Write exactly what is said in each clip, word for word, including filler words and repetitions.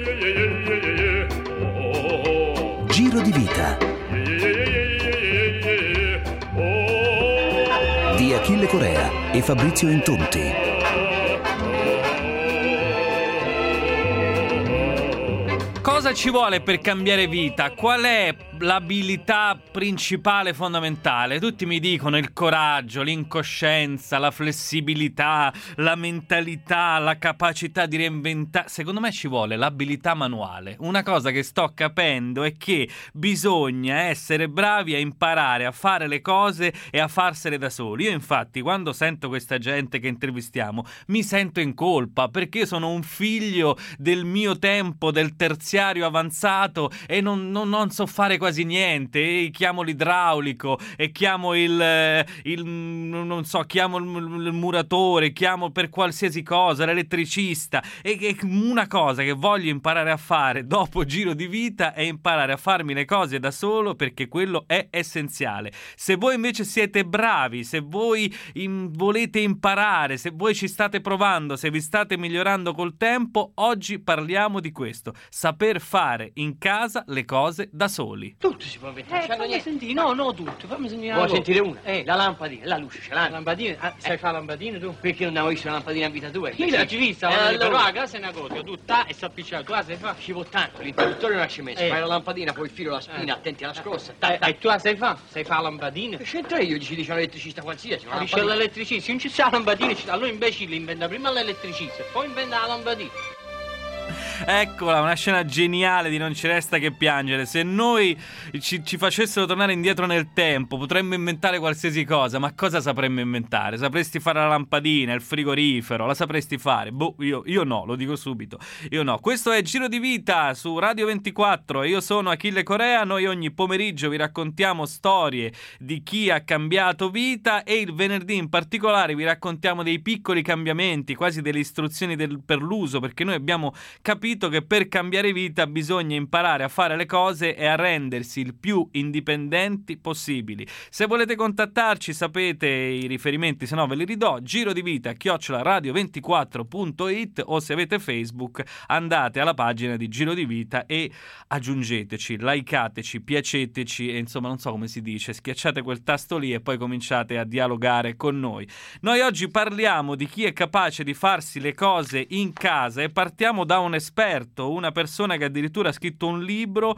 Giro di vita di Achille Corea e Fabrizio Intonti. Cosa ci vuole per cambiare vita? Qual è l'abilità principale fondamentale? Tutti mi dicono il coraggio, l'incoscienza, la flessibilità, la mentalità, la capacità di reinventare. Secondo me ci vuole l'abilità manuale. Una cosa che sto capendo è che bisogna essere bravi a imparare a fare le cose e a farsele da soli. Io infatti quando sento questa gente che intervistiamo mi sento in colpa perché io sono un figlio del mio tempo, del terziario avanzato e non, non, non so fare quasi niente, e chiamo l'idraulico e chiamo il, il non so, chiamo il, il muratore, chiamo per qualsiasi cosa l'elettricista, e, e una cosa che voglio imparare a fare dopo giro di vita è imparare a farmi le cose da solo, perché quello è essenziale. Se voi invece siete bravi, se voi in, volete imparare, se voi ci state provando, se vi state migliorando col tempo, oggi parliamo di questo: saper fare in casa le cose da soli. Tutto si può mettere. Eh, fammi sentire, no, no, tutto, fammi sentire. Vuoi sentire una? Eh. La lampadina, la luce, ce l'hai? La lampadina? Ah, sai Eh. fare la lampadina tu? Perché non avevo visto una lampadina in vita tua? Io l'ho già vista, Eh, eh, allora. però a casa è una cosa, tu ta e si appiccica, tu la sai fare? Ci vuole tanto, l'interruttore non ci messo, Eh. fai la lampadina, poi il filo, la spina, Eh. attenti alla scossa. Eh, Ta, ta. e tu la sai fare? Sai fare la lampadina? Che c'entra io? Dici, dice un elettricista qualsiasi, una Ah, dice lampadina. l'elettricista, se non ci sta la lampadina, ci- allora imbecille inventa prima l'elettricista e poi inventa la lampadina. Eccola, una scena geniale di Non ci resta che piangere. Se noi ci, ci facessero tornare indietro nel tempo, potremmo inventare qualsiasi cosa. Ma cosa sapremmo inventare? Sapresti fare la lampadina, il frigorifero? La sapresti fare? Boh, io, io no, lo dico subito. Io no. Questo è Giro di Vita su Radio ventiquattro e io sono Achille Corea. Noi ogni pomeriggio vi raccontiamo storie di chi ha cambiato vita e il venerdì in particolare vi raccontiamo dei piccoli cambiamenti, quasi delle istruzioni del, per l'uso, perché noi abbiamo capito che per cambiare vita bisogna imparare a fare le cose e a rendersi il più indipendenti possibili. Se volete contattarci sapete i riferimenti, se no ve li ridò: giro di vita chiocciola radio ventiquattro punto it, o se avete Facebook andate alla pagina di Giro di Vita e aggiungeteci, likeateci, piaceteci e insomma non so come si dice, schiacciate quel tasto lì e poi cominciate a dialogare con noi. Noi oggi parliamo di chi è capace di farsi le cose in casa e partiamo da un esperto, una persona che addirittura ha scritto un libro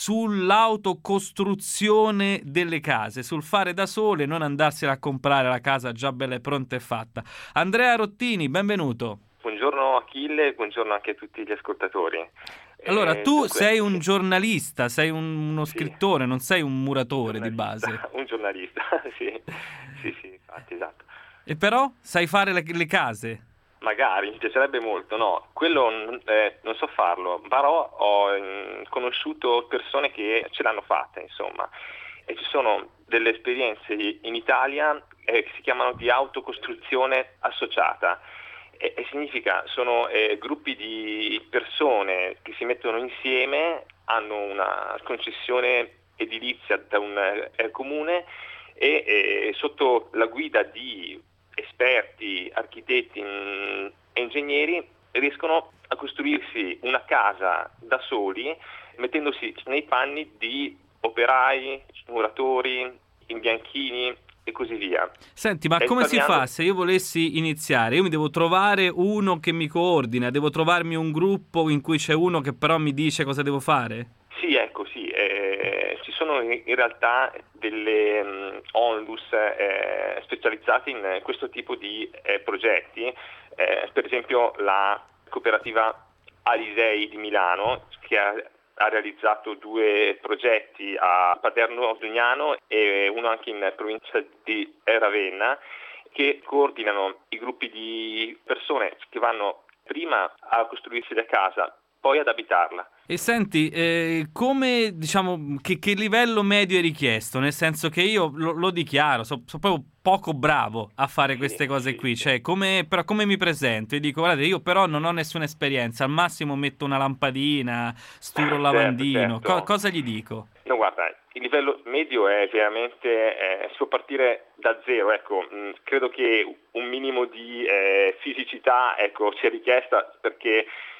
sull'autocostruzione delle case, sul fare da sole e non andarsela a comprare la casa già bella e pronta e fatta. Andrea Rottini, benvenuto. Buongiorno Achille, buongiorno anche a tutti gli ascoltatori. Allora, Eh, tu dunque, sei un giornalista, sei un- uno Sì. scrittore, non sei un muratore di base. giornalista, Un giornalista, sì, sì, sì, infatti, esatto. E però sai fare le, le case? Magari, mi piacerebbe molto, no, quello non- eh, non so farlo, però ho mm, conosciuto persone che ce l'hanno fatta, insomma, e ci sono delle esperienze in Italia eh, che si chiamano di autocostruzione associata. E, e significa, sono eh, gruppi di persone che si mettono insieme, hanno una concessione edilizia da un eh, comune e eh, sotto la guida di esperti, architetti mh, e ingegneri riescono a costruirsi una casa da soli, mettendosi nei panni di operai, muratori, imbianchini e così via. Senti, ma E come si parliamo- fa se io volessi iniziare? Io mi devo trovare uno che mi coordina, devo trovarmi un gruppo in cui c'è uno che però mi dice cosa devo fare? Sì, ecco, sì, eh, ci sono in in realtà delle mh, onlus eh, specializzate in questo tipo di eh, progetti, eh, per esempio la cooperativa Alisei di Milano, che ha, ha realizzato due progetti a Paderno Dugnano e uno anche in provincia di Ravenna, che coordinano i gruppi di persone che vanno prima a costruirsi la casa, poi ad abitarla. E senti, eh, come, diciamo, che, che livello medio è richiesto? Nel senso che io lo, lo dichiaro, sono so proprio poco bravo a fare Sì, queste cose sì, qui, sì. cioè come, però come mi presento? Io dico, guardate, io però non ho nessuna esperienza, al massimo metto una lampadina, sturo il Certo, lavandino, certo. Co- cosa gli dico? No, guarda, il livello medio è veramente, eh, si può partire da zero, ecco, mh, credo che un minimo di eh, fisicità, ecco, sia richiesta perché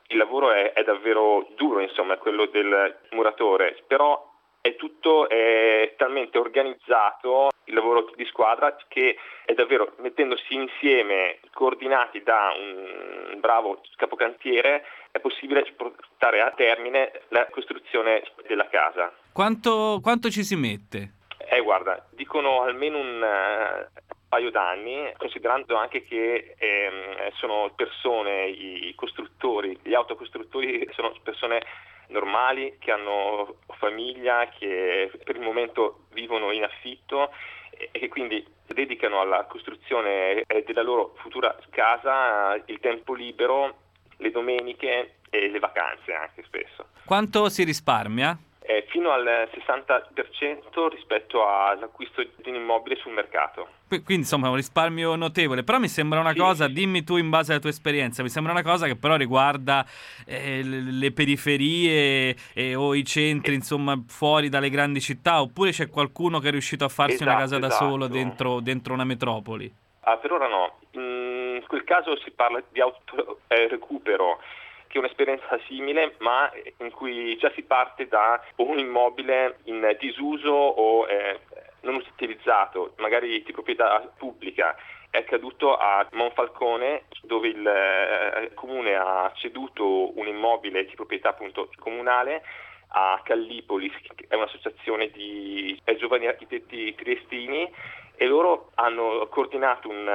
il lavoro è, è davvero duro, insomma, quello del muratore, però è tutto è talmente organizzato, il lavoro di squadra, che è davvero, mettendosi insieme, coordinati da un bravo capocantiere, è possibile portare a termine la costruzione della casa. Quanto, quanto ci si mette? Eh, guarda, dicono almeno un uh, paio d'anni, considerando anche che ehm, sono persone, i costruttori, gli autocostruttori sono persone normali, che hanno famiglia, che per il momento vivono in affitto e che quindi dedicano alla costruzione della loro futura casa il tempo libero, le domeniche e le vacanze anche spesso. Quanto si risparmia? Eh, fino al sessanta per cento rispetto all'acquisto di un immobile sul mercato. Quindi insomma un risparmio notevole, però mi sembra una sì, cosa, sì. Dimmi tu in base alla tua esperienza, mi sembra una cosa che però riguarda eh, le periferie eh, o i centri, insomma fuori dalle grandi città, oppure c'è qualcuno che è riuscito a farsi esatto, una casa da esatto. solo dentro, dentro una metropoli? Ah, per ora no, in quel caso si parla di autorecupero, che è un'esperienza simile, ma in cui già si parte da un immobile in disuso o eh, non utilizzato, magari di proprietà pubblica. È accaduto a Monfalcone, dove il eh, comune ha ceduto un immobile di proprietà appunto comunale a Callipoli, che è un'associazione di eh, giovani architetti triestini, e loro hanno coordinato un,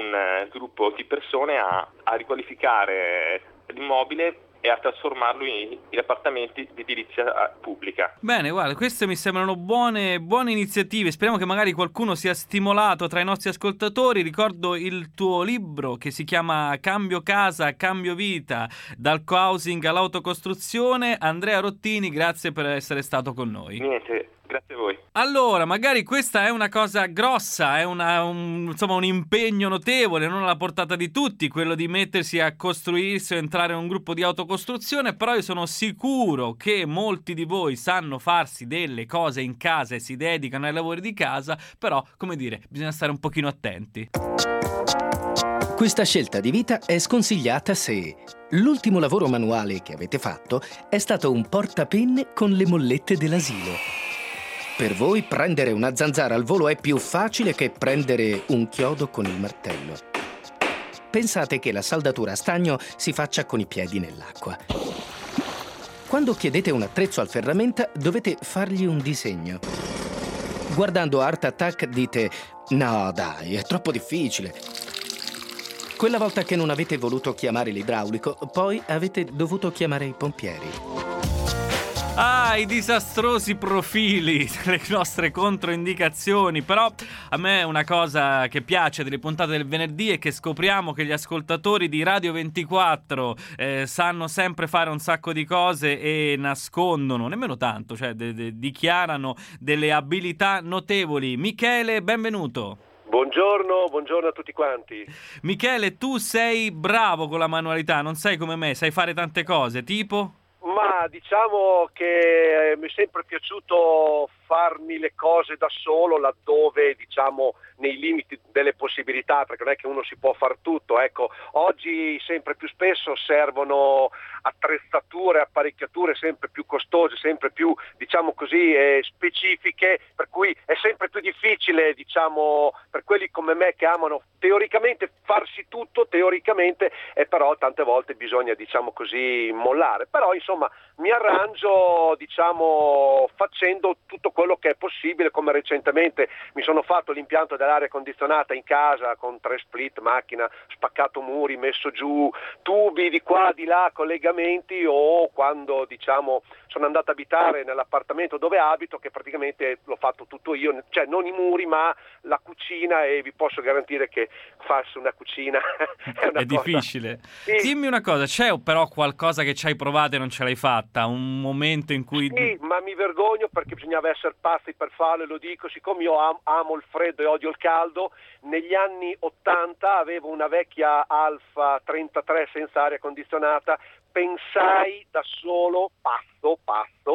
un gruppo di persone a, a riqualificare l'immobile e a trasformarlo in, in appartamenti di edilizia pubblica. Bene, guarda, queste mi sembrano buone, buone iniziative. Speriamo che magari qualcuno sia stimolato tra i nostri ascoltatori. Ricordo il tuo libro che si chiama Cambio casa, cambio vita, dal co-housing all'autocostruzione. Andrea Rottini, grazie per essere stato con noi. Niente, grazie a voi. Allora, magari questa è una cosa grossa, è una, un, insomma un impegno notevole, non alla portata di tutti, quello di mettersi a costruirsi o entrare in un gruppo di autocostruzione, però io sono sicuro che molti di voi sanno farsi delle cose in casa e si dedicano ai lavori di casa, però, come dire, bisogna stare un pochino attenti. Questa scelta di vita è sconsigliata se l'ultimo lavoro manuale che avete fatto è stato un portapenne con le mollette dell'asilo. Per voi prendere una zanzara al volo è più facile che prendere un chiodo con il martello. Pensate che la saldatura a stagno si faccia con i piedi nell'acqua. Quando chiedete un attrezzo al ferramenta, dovete fargli un disegno. Guardando Art Attack dite: no dai, è troppo difficile. Quella volta che non avete voluto chiamare l'idraulico, poi avete dovuto chiamare i pompieri. Ah, i disastrosi profili, le nostre controindicazioni. Però a me una cosa che piace delle puntate del venerdì è che scopriamo che gli ascoltatori di Radio ventiquattro eh, sanno sempre fare un sacco di cose e nascondono, nemmeno tanto, cioè de- de- dichiarano delle abilità notevoli. Michele, benvenuto. Buongiorno, buongiorno a tutti quanti. Michele, tu sei bravo con la manualità, non sei come me, sai fare tante cose, tipo? Ma diciamo che mi è sempre piaciuto farmi le cose da solo laddove, diciamo, nei limiti delle possibilità, perché non è che uno si può far tutto. Ecco, oggi sempre più spesso servono attrezzature, apparecchiature sempre più costose, sempre più, diciamo così, eh, specifiche, per cui è sempre più difficile, diciamo, per quelli come me che amano teoricamente farsi tutto, teoricamente, e però tante volte bisogna, diciamo così, mollare. Però insomma mi arrangio, diciamo, facendo tutto quello che è possibile, come recentemente mi sono fatto l'impianto dell'aria condizionata in casa con tre split, macchina, spaccato muri, messo giù tubi di qua, di là, collegamenti, o quando, diciamo, sono andato ad abitare nell'appartamento dove abito, che praticamente l'ho fatto tutto io, cioè non i muri ma la cucina, e vi posso garantire che farsi una cucina è una è cosa difficile. Sì. Dimmi una cosa, c'è però qualcosa che ci hai provato e non ce l'hai fatta? Un momento in cui... Sì, ma mi vergogno perché bisognava essere pazzi per farlo, e lo dico, siccome io am- amo il freddo e odio il caldo. Negli anni ottanta avevo una vecchia Alfa trentatré senza aria condizionata, pensai da solo, pazzo, pazzo,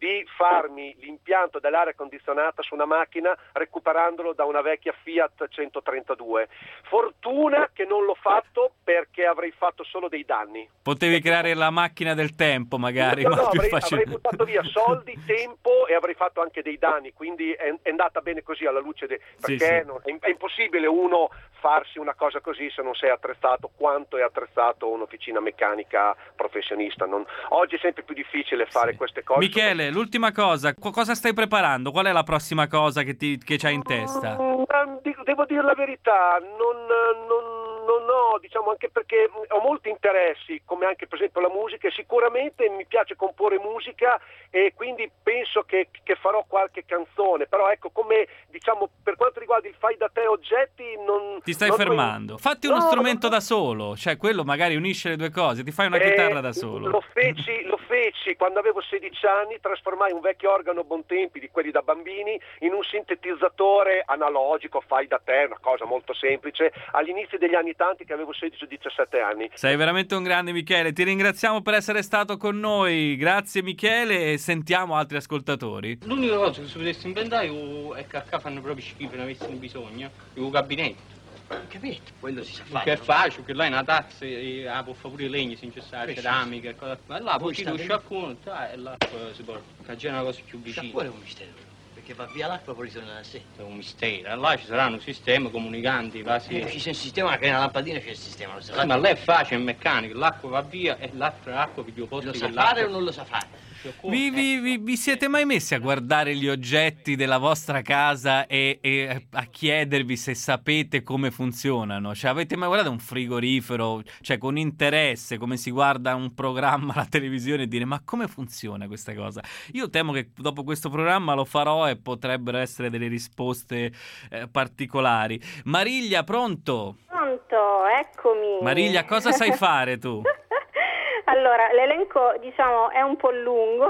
di farmi l'impianto dell'aria condizionata su una macchina recuperandolo da una vecchia Fiat centotrentadue. Fortuna che non l'ho fatto, perché avrei fatto solo dei danni. Potevi creare la macchina del tempo magari, no, ma no, più avrei, facile. avrei buttato via soldi, tempo e avrei fatto anche dei danni, quindi è, è andata bene così alla luce de, perché Sì, sì. non, è, è impossibile uno farsi una cosa così se non sei attrezzato quanto è attrezzato un'officina meccanica professionista. Non, oggi è sempre più difficile fare Sì. quesse cose. Michele, l'ultima cosa, qu- cosa stai preparando? Qual è la prossima cosa che ti che c'hai in testa? Mm, dico- devo dire la verità, non, non, non ho, diciamo, anche perché ho molti interessi, come anche per esempio la musica, e sicuramente mi piace comporre musica e quindi penso che, che farò qualche canzone, però ecco, come diciamo per quanto riguarda il fai da te oggetti non... Ti stai non- fermando. Fatti uno No, strumento no, no. da solo, cioè quello magari unisce le due cose, ti fai una Eh, chitarra da solo. Lo feci, lo feci quando avevo sedici anni, trasformai un vecchio organo Bontempi, di quelli da bambini, in un sintetizzatore analogico, fai da te, una cosa molto semplice, agli inizi degli anni tanti che avevo sedici diciassette anni. Sei veramente un grande, Michele, ti ringraziamo per essere stato con noi. Grazie Michele, e sentiamo altri ascoltatori. L'unica cosa che si potesse inventare io- è che a casa fanno proprio schifo, ne avessero bisogno, il gabinetto. Capito? Quello si sa Che fare. è no? facile, che là è una tazza e ah, può fare pure i legni se non c'è sta Preciso. ceramica e cosa. Ma là poi Poi tiri sta lo dentro. sciacquone tá, e l'acqua si porta. Che è una cosa più Sta vicina. fuori un mistero, perché va via l'acqua poi ritorna da sé. È un mistero. Là ci saranno sistemi comunicanti, va sì. Eh, ci c'è un sistema, che è una lampadina c'è il sistema, lo sa Eh, fare. ma lei è facile, è meccanico, l'acqua va via e l'altra acqua che io posto Lo che sa l'acqua- fare o non lo sa fare? Vi, vi- vi- vi siete mai messi a guardare gli oggetti della vostra casa e, e a chiedervi se sapete come funzionano? Cioè, avete mai guardato un frigorifero, cioè con interesse, come si guarda un programma alla televisione e dire ma come funziona questa cosa? Io temo che dopo questo programma lo farò e potrebbero essere delle risposte eh, particolari. Mariglia, pronto? Pronto, eccomi. Mariglia, cosa sai fare tu? Allora, l'elenco, diciamo, è un po' lungo,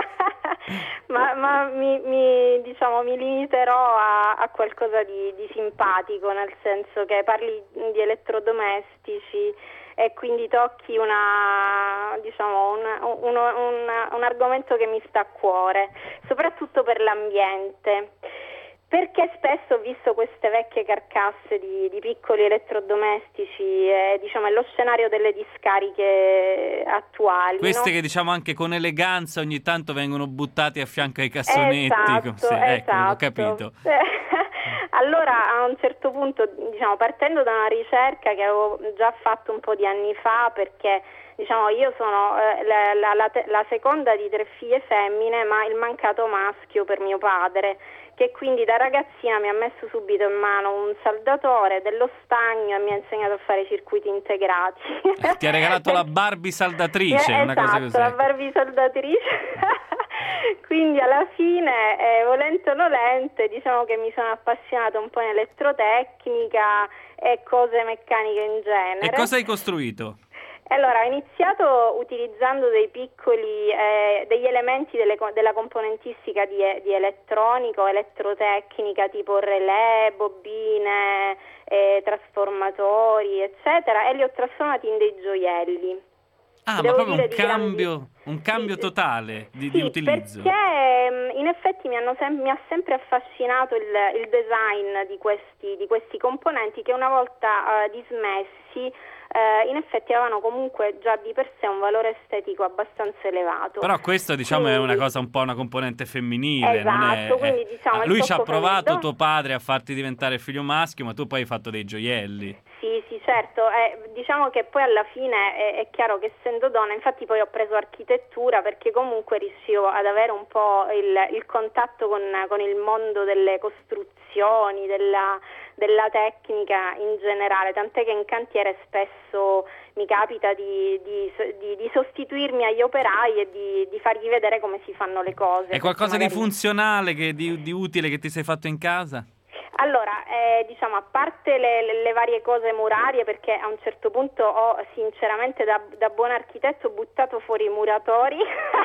ma, ma mi, mi, diciamo, mi limiterò a, a qualcosa di, di simpatico, nel senso che parli di elettrodomestici e quindi tocchi una, diciamo, una- uno- una- un argomento che mi sta a cuore, soprattutto per l'ambiente. Perché spesso ho visto queste vecchie carcasse di, di piccoli elettrodomestici, e, diciamo, è lo scenario delle discariche attuali. Queste no? che diciamo anche con eleganza ogni tanto vengono buttati a fianco ai cassonetti. Esatto, Sì, ecco, ho esatto. capito. Allora, a un certo punto, diciamo, partendo da una ricerca che avevo già fatto un po' di anni fa, perché diciamo io sono eh, la, la- la te- la seconda di tre figlie femmine, ma il mancato maschio per mio padre, che quindi da ragazzina mi ha messo subito in mano un saldatore, dello stagno, e mi ha insegnato a fare circuiti integrati. Ti ha regalato la Barbie saldatrice, Eh, una cosa esatto, così. la Barbie saldatrice. Quindi alla fine, eh, volente o nolente, diciamo che mi sono appassionata un po' in elettrotecnica e cose meccaniche in genere. E cosa hai costruito? Allora, ho iniziato utilizzando dei piccoli, eh, degli elementi delle co- della componentistica di, di elettronico, elettrotecnica, tipo relè, bobine, eh, trasformatori, eccetera, e li ho trasformati in dei gioielli. Ah, Devo ma proprio dire un di cambio, grandi- un cambio Sì, totale di, sì, di utilizzo. perché mm, in effetti mi, hanno sem- mi ha sempre affascinato il, il design di questi, di questi componenti che una volta eh, dismessi eh, in effetti avevano comunque già di per sé un valore estetico abbastanza elevato. Però questo diciamo è una Quindi- cosa un po' una componente femminile, non è, Esatto, quindi, è- diciamo, Ah, il lui ci ha tocco provato femminile. tuo padre a farti diventare figlio maschio, ma tu poi hai fatto dei gioielli. Sì, sì, certo, eh, diciamo che poi alla fine è, è chiaro che essendo donna, infatti poi ho preso architettura perché comunque riuscivo ad avere un po' il, il contatto con, con il mondo delle costruzioni, della, della tecnica in generale, tant'è che in cantiere spesso mi capita di, di, di, di sostituirmi agli operai e di, di fargli vedere come si fanno le cose. È qualcosa di Magari- funzionale, che, di, di utile che ti sei fatto in casa? Allora, eh, diciamo, a parte le, le- le varie cose murarie, perché a un certo punto ho sinceramente da, da buon architetto buttato fuori i muratori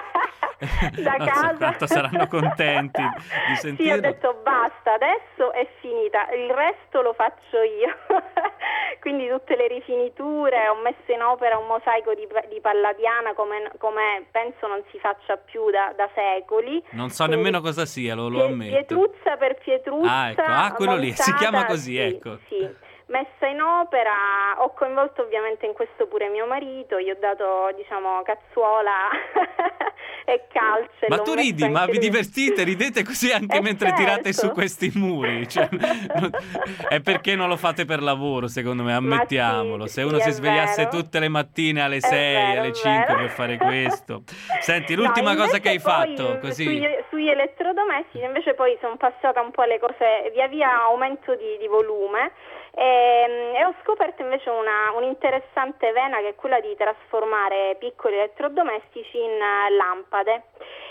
da Non so casa. quanto saranno contenti di Sì, ho sentirlo. detto basta, adesso è finita, il resto lo faccio io. quindi tutte le rifiniture, ho messo in opera un mosaico di, di Palladiana come, come penso non si faccia più da, da secoli. Non so quindi, nemmeno cosa sia, lo, lo ammetto. Pietruzza per Pietruzza. Ah, ecco, ah, quello lì, si chiama così, sì, ecco. Sì. Messa in opera, ho coinvolto ovviamente in questo pure mio marito, gli ho dato, diciamo, cazzuola e calce. Ma tu ridi, ma vi divertite, ridete così anche eh mentre certo. tirate su questi muri, cioè, non... è perché non lo fate per lavoro, secondo me, ammettiamolo. Sì, Se uno sì, si svegliasse vero. tutte le mattine alle È sei, vero, alle è cinque vero. per fare questo. Senti, l'ultima no, cosa che hai poi, fatto, così... Sugli, sugli elettrodomestici invece poi sono passata un po' alle cose, via via aumento di, di volume. E, e ho scoperto invece una un'interessante vena che è quella di trasformare piccoli elettrodomestici in uh, lampade.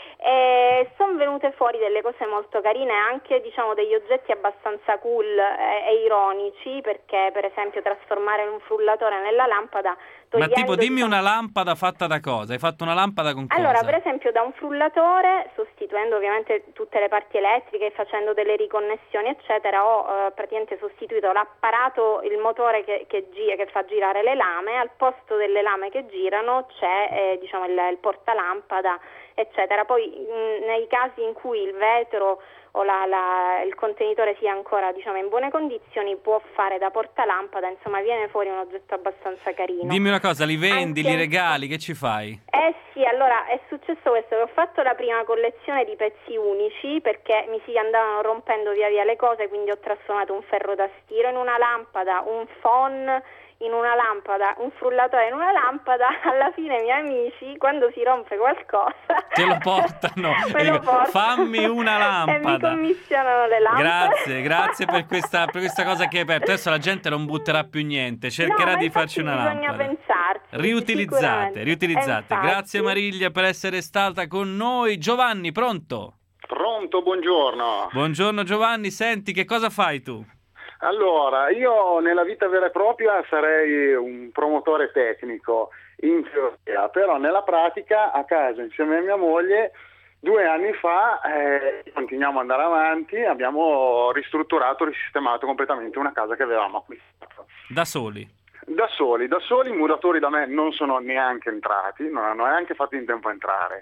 E sono venute fuori delle cose molto carine, anche diciamo degli oggetti abbastanza cool e, e ironici, perché per esempio trasformare un frullatore nella lampada. Ma tipo dimmi diciamo... una lampada fatta da cosa? Hai fatto una lampada con cosa? Allora, per esempio da un frullatore, sostituendo ovviamente tutte le parti elettriche, facendo delle riconnessioni eccetera, ho eh, praticamente sostituito l'apparato, il motore che, che, gira, che fa girare le lame. Al posto delle lame che girano c'è eh, diciamo il, il portalampada eccetera. Poi mh, nei casi in cui il vetro o la, la, il contenitore sia ancora diciamo in buone condizioni, può fare da portalampada, insomma viene fuori un oggetto abbastanza carino. Dimmi una cosa, li vendi, Anche... li regali, che ci fai? Eh sì, allora è successo questo, che ho fatto la prima collezione di pezzi unici perché mi si andavano rompendo via via le cose, quindi ho trasformato un ferro da stiro in una lampada, un phon in una lampada, un frullatore in una lampada. Alla fine i miei amici, quando si rompe qualcosa, te lo portano, me lo portano. Fammi una lampada. E mi commissionano le lampade. Grazie, grazie per questa, per questa cosa che hai aperto. Adesso la gente non butterà più niente, cercherà no, di farci una bisogna lampada. Pensarci, riutilizzate, riutilizzate. Infatti. Grazie Mariglia per essere stata con noi. Giovanni, pronto? Pronto, buongiorno. Buongiorno Giovanni, senti, che cosa fai tu? Allora, io nella vita vera e propria sarei un promotore tecnico in teoria, però nella pratica a casa insieme a mia moglie due anni fa eh, continuiamo ad andare avanti, abbiamo ristrutturato, risistemato completamente una casa che avevamo acquistato. Da soli? Da soli, da soli, i muratori da me non sono neanche entrati, non hanno neanche fatto in tempo a entrare.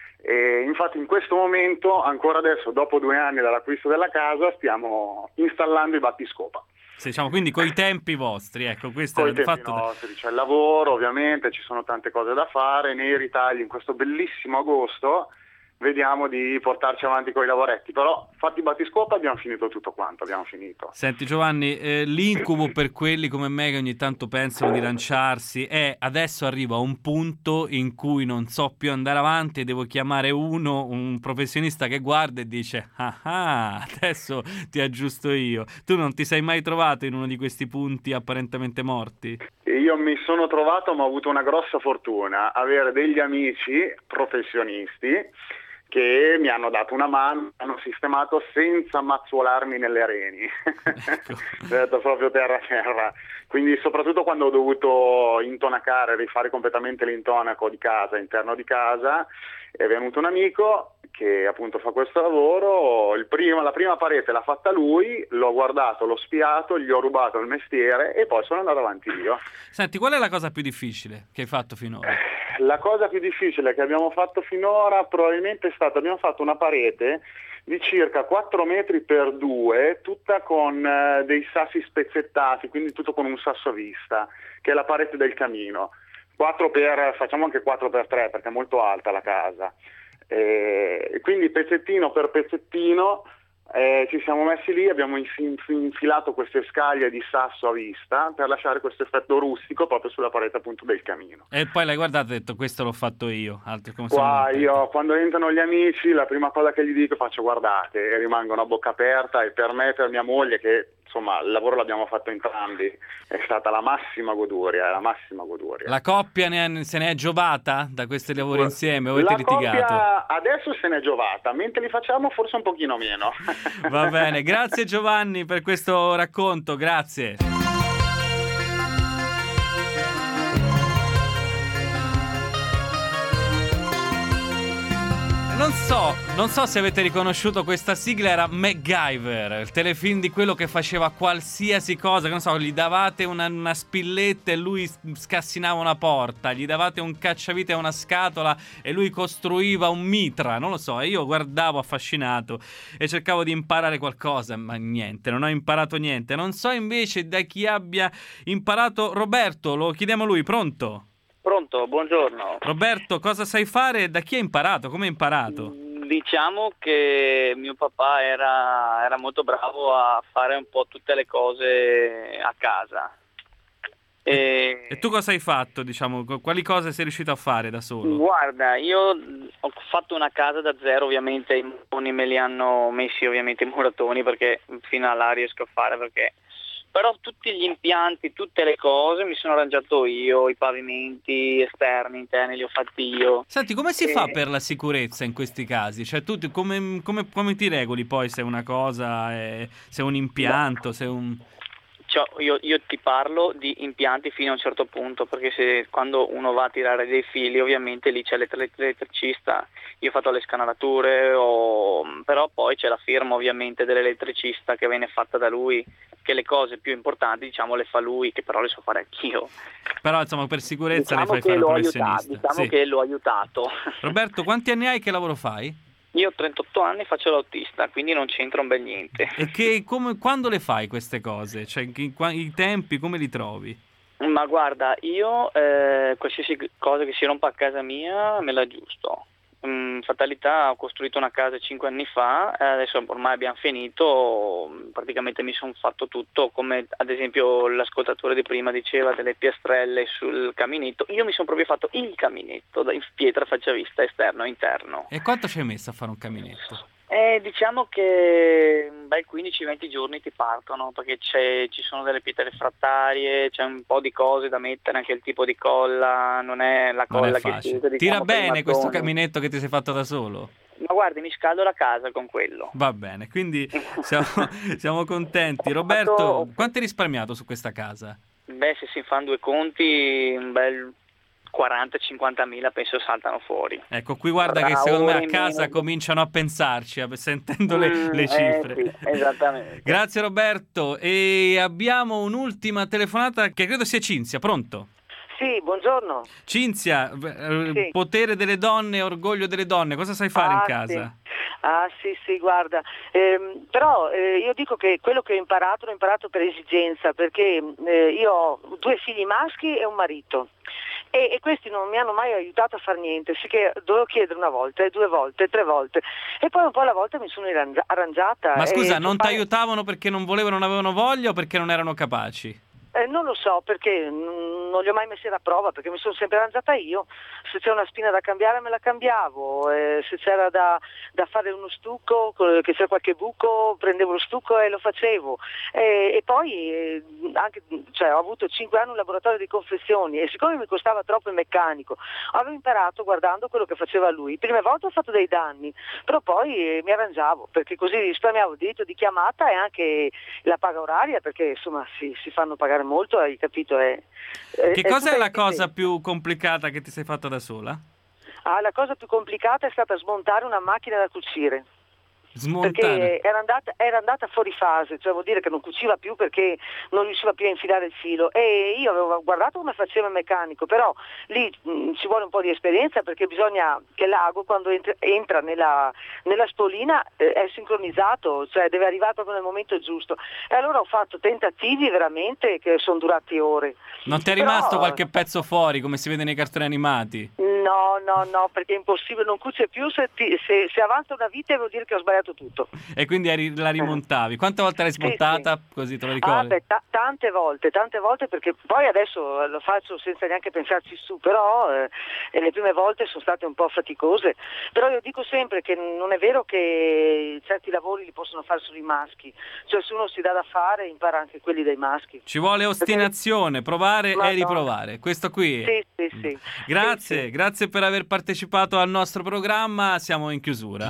E infatti in questo momento, ancora adesso, dopo due anni dall'acquisto della casa, stiamo installando i battiscopa. Sì, diciamo, quindi coi tempi vostri, ecco, questo Coi è il tempi fatto. nostri, c'è il lavoro ovviamente, ci sono tante cose da fare, nei ritagli in questo bellissimo agosto vediamo di portarci avanti con i lavoretti, però fatti i battiscopa abbiamo finito tutto quanto, abbiamo finito. Senti Giovanni, eh, l'incubo per quelli come me che ogni tanto pensano di lanciarsi è: adesso arrivo a un punto in cui non so più andare avanti e devo chiamare uno, un professionista che guarda e dice ah ah, adesso ti aggiusto io. Tu non ti sei mai trovato in uno di questi punti apparentemente morti? Io mi sono trovato, ma ho avuto una grossa fortuna, avere degli amici professionisti che mi hanno dato una mano, hanno sistemato senza mazzolarmi nelle reni, Ecco. Ho detto proprio terra terra. Quindi soprattutto quando ho dovuto intonacare, rifare completamente l'intonaco di casa, interno di casa, è venuto un amico che appunto fa questo lavoro, il primo, la prima parete l'ha fatta lui, l'ho guardato, l'ho spiato, gli ho rubato il mestiere e poi sono andato avanti io. Senti, qual è la cosa più difficile che hai fatto finora? La cosa più difficile che abbiamo fatto finora probabilmente è stata, abbiamo fatto una parete di circa quattro metri per due, tutta con eh, dei sassi spezzettati, quindi tutto con un sasso a vista, che è la parete del camino. quattro per, facciamo anche quattro per tre perché è molto alta la casa. E quindi pezzettino per pezzettino eh, ci siamo messi lì, abbiamo inf- infilato queste scaglie di sasso a vista per lasciare questo effetto rustico proprio sulla parete appunto del camino. E poi l'hai guardato e hai detto questo l'ho fatto io. Altri come Qua sono io quando entrano gli amici la prima cosa che gli dico faccio guardate e rimangono a bocca aperta, e per me e per mia moglie che insomma il lavoro l'abbiamo fatto entrambi è stata la massima goduria, la massima goduria. La coppia ne è, se ne è giovata da questi lavori insieme o avete la litigato? Coppia adesso se ne è giovata, mentre li facciamo forse un pochino meno. Va bene, grazie Giovanni per questo racconto, grazie. Non so, non so se avete riconosciuto questa sigla, era MacGyver, il telefilm di quello che faceva qualsiasi cosa, che non so, gli davate una, una spilletta e lui scassinava una porta, gli davate un cacciavite e una scatola e lui costruiva un mitra, non lo so, e io guardavo affascinato e cercavo di imparare qualcosa, ma niente, non ho imparato niente. Non so invece da chi abbia imparato. Roberto, lo chiediamo a lui, pronto? Pronto, buongiorno. Roberto, cosa sai fare e da chi hai imparato? Come hai imparato? Diciamo che mio papà era, era molto bravo a fare un po' tutte le cose a casa. E, e tu cosa hai fatto, diciamo? Quali cose sei riuscito a fare da solo? Guarda, io ho fatto una casa da zero, ovviamente i muratoni me li hanno messi ovviamente i muratoni, perché fino a là riesco a fare, perché... Però tutti gli impianti, tutte le cose mi sono arrangiato io, i pavimenti esterni, interni li ho fatti io. Senti, come si e... fa per la sicurezza in questi casi? Cioè tu ti- come, come, come ti regoli poi se una cosa è, se è un impianto, se è un... Cioè, io, io ti parlo di impianti fino a un certo punto, perché se quando uno va a tirare dei fili ovviamente lì c'è l'ele- l'elettricista, io ho fatto le scanalature, o... però poi c'è la firma ovviamente dell'elettricista che viene fatta da lui, che le cose più importanti diciamo le fa lui, che però le so fare anch'io. Però insomma per sicurezza diciamo le fai fare un aiutato, professionista. diciamo Sì. che l'ho aiutato. Roberto, quanti anni hai, che lavoro fai? Io ho trentotto anni, faccio l'autista, quindi non c'entra un bel niente. E che, come, quando le fai queste cose? Cioè che- qua- i tempi come li trovi? Ma guarda, io eh, qualsiasi cosa che si rompa a casa mia me la aggiusto. Mm, fatalità, ho costruito una casa cinque anni fa, eh, adesso ormai abbiamo finito, praticamente mi sono fatto tutto, come ad esempio l'ascoltatore di prima diceva delle piastrelle sul caminetto, io mi sono proprio fatto il caminetto da- in pietra facciavista esterno e interno. E quanto ci hai messo a fare un caminetto? Eh, diciamo che beh, quindici venti giorni ti partono, perché c'è, ci sono delle pietre refrattarie, c'è un po' di cose da mettere, anche il tipo di colla non è la Non colla è che si facile. usa, diciamo, Tira per i bene questo mattoni. caminetto che ti sei fatto da solo? Ma guardi, mi scaldo la casa con quello. Va bene, quindi siamo, siamo contenti. Roberto, quanto hai risparmiato su questa casa? Beh, se si fanno due conti, un bel quaranta cinquanta mila penso saltano fuori. Ecco, qui guarda Tra che secondo me ore a in casa meno. cominciano a pensarci, eh, sentendo le, Mm, le eh, cifre. sì, esattamente. Grazie Roberto. E abbiamo un'ultima telefonata che credo sia Cinzia, pronto? Sì, buongiorno. Cinzia, eh, Sì. potere delle donne, orgoglio delle donne, cosa sai fare in Ah, casa? sì. Ah sì sì, guarda, ehm, però eh, io dico che quello che ho imparato l'ho imparato per esigenza, perché eh, io ho due figli maschi e un marito e, e questi non mi hanno mai aiutato a fare niente, sicché dovevo chiedere una volta, e due volte, tre volte e poi un po' alla volta mi sono arrangi- arrangiata. Ma scusa, e non ti fare- aiutavano perché non volevano, non avevano voglia o perché non erano capaci? Eh, non lo so perché mm, non li ho mai messi alla prova, perché mi sono sempre arrangiata io, se c'era una spina da cambiare me la cambiavo, eh, se c'era da, da fare uno stucco, co- che c'era qualche buco prendevo lo stucco e lo facevo e, e poi eh, anche, cioè, ho avuto cinque anni un laboratorio di confezioni e siccome mi costava troppo il meccanico avevo imparato guardando quello che faceva lui. Prime volte ho fatto dei danni, però poi eh, mi arrangiavo, perché così risparmiavo il diritto di chiamata e anche la paga oraria, perché insomma si, si fanno pagare molto, hai capito? È, è, Che è cos'è tutta la cosa esigenza. più complicata che ti sei fatta da sola? Ah, la cosa più complicata è stata smontare una macchina da cucire. Smontare. Perché era andata, era andata fuori fase, cioè vuol dire che non cuciva più perché non riusciva più a infilare il filo e io avevo guardato come faceva il meccanico, però lì mh, ci vuole un po' di esperienza, perché bisogna che l'ago quando entra, entra nella, nella spolina eh, è sincronizzato, cioè deve arrivare proprio nel momento giusto, e allora ho fatto tentativi veramente che sono durati ore. Non ti è Però- rimasto qualche pezzo fuori come si vede nei cartoni animati? No, no, no, perché è impossibile, non cuce più, se, ti- se, se avanza una vita vuol dire che ho sbagliato tutto. E quindi eri- la rimontavi. Quante volte l'hai smontata? Così te lo ricordi? Ah, beh, ta- tante volte, tante volte, perché poi adesso lo faccio senza neanche pensarci su, però eh, e le prime volte sono state un po' faticose, però io dico sempre che non è vero che certi lavori li possono fare solo i maschi, cioè se uno si dà da fare impara anche quelli dei maschi. Ci vuole ostinazione, provare Madonna. e riprovare. Questo qui. Sì, sì, sì. Grazie, Sì, sì. grazie per aver partecipato al nostro programma. Siamo in chiusura.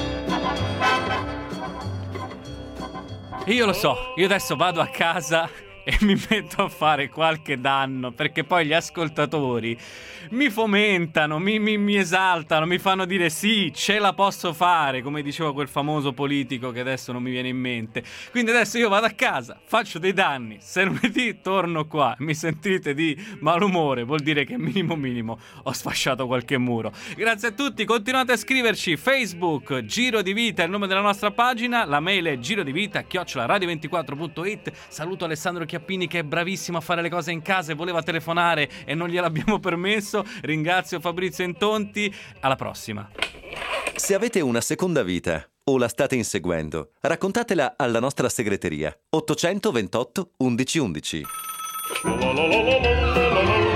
Io lo so, io adesso vado a casa e mi metto a fare qualche danno, perché poi gli ascoltatori mi fomentano, mi, mi, mi esaltano, mi fanno dire sì, ce la posso fare, come diceva quel famoso politico che adesso non mi viene in mente. Quindi adesso io vado a casa, faccio dei danni, se lunedì torno qua e mi sentite di malumore, vuol dire che minimo minimo ho sfasciato qualche muro. Grazie a tutti, continuate a scriverci. Facebook Giro di Vita è il nome della nostra pagina, la mail è girodivita chiocciola radio ventiquattro punto it. Saluto Alessandro Chiappini che è bravissimo a fare le cose in casa e voleva telefonare e non gliel'abbiamo permesso. Ringrazio Fabrizio Intonti, alla prossima. Se avete una seconda vita o la state inseguendo, raccontatela alla nostra segreteria ottocento ventotto undici undici.